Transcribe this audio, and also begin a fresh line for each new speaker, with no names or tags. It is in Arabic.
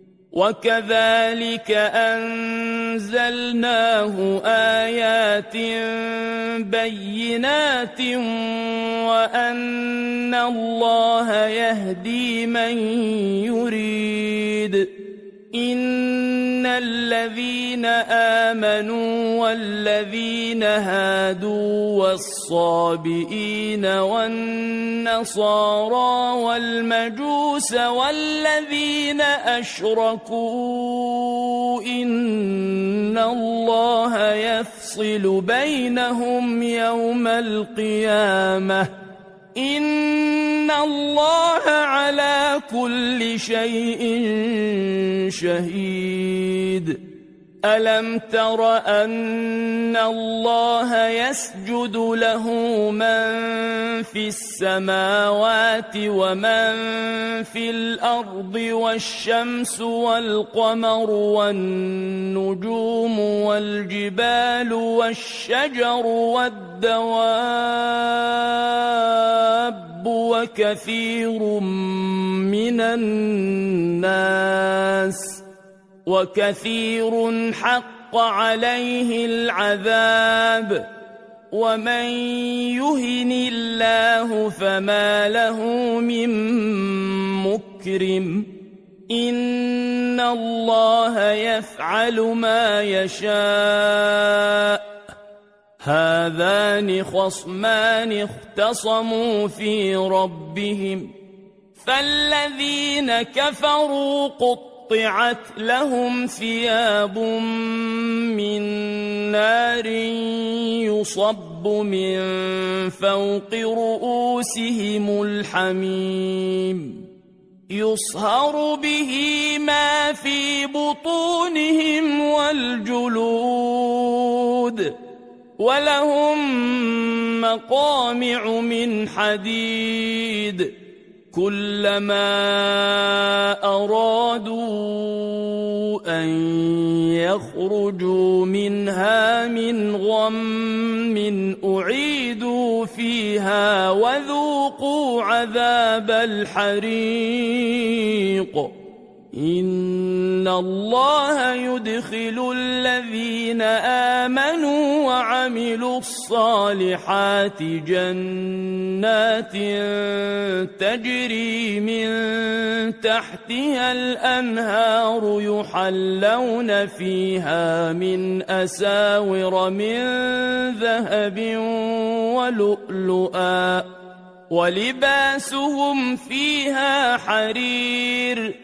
وكذلك أنزلناه آيات بينات وأن الله يهدي من يريد. إن الذين آمنوا والذين هادوا والصابئين والنصارى والمجوس والذين أشركوا إن الله يفصل بينهم يوم القيامة إن الله على كل شيء شهيد. ألم تر أن الله يسجد له من في السماوات ومن في الأرض والشمس والقمر والنجوم والجبال والشجر والدواب وكثير حق عليه العذاب ومن يهن الله فما له من مكرم. إن الله يفعل ما يشاء. هذان خصمان اختصموا في ربهم فالذين كفروا قطعت لهم ثياب من نار يصب من فوق رؤوسهم الحميم يصهر به ما في بطونهم والجلود ولهم مقامع من حديد كلما أرادوا أن يخرجوا منها من غم أعيدوا فيها وذوقوا عذاب الحريق. إن الله يدخل الذين آمنوا وعملوا الصالحات جنات تجري من تحتها الأنهار يحلون فيها من أساور من ذهب ولؤلؤا ولباسهم فيها حرير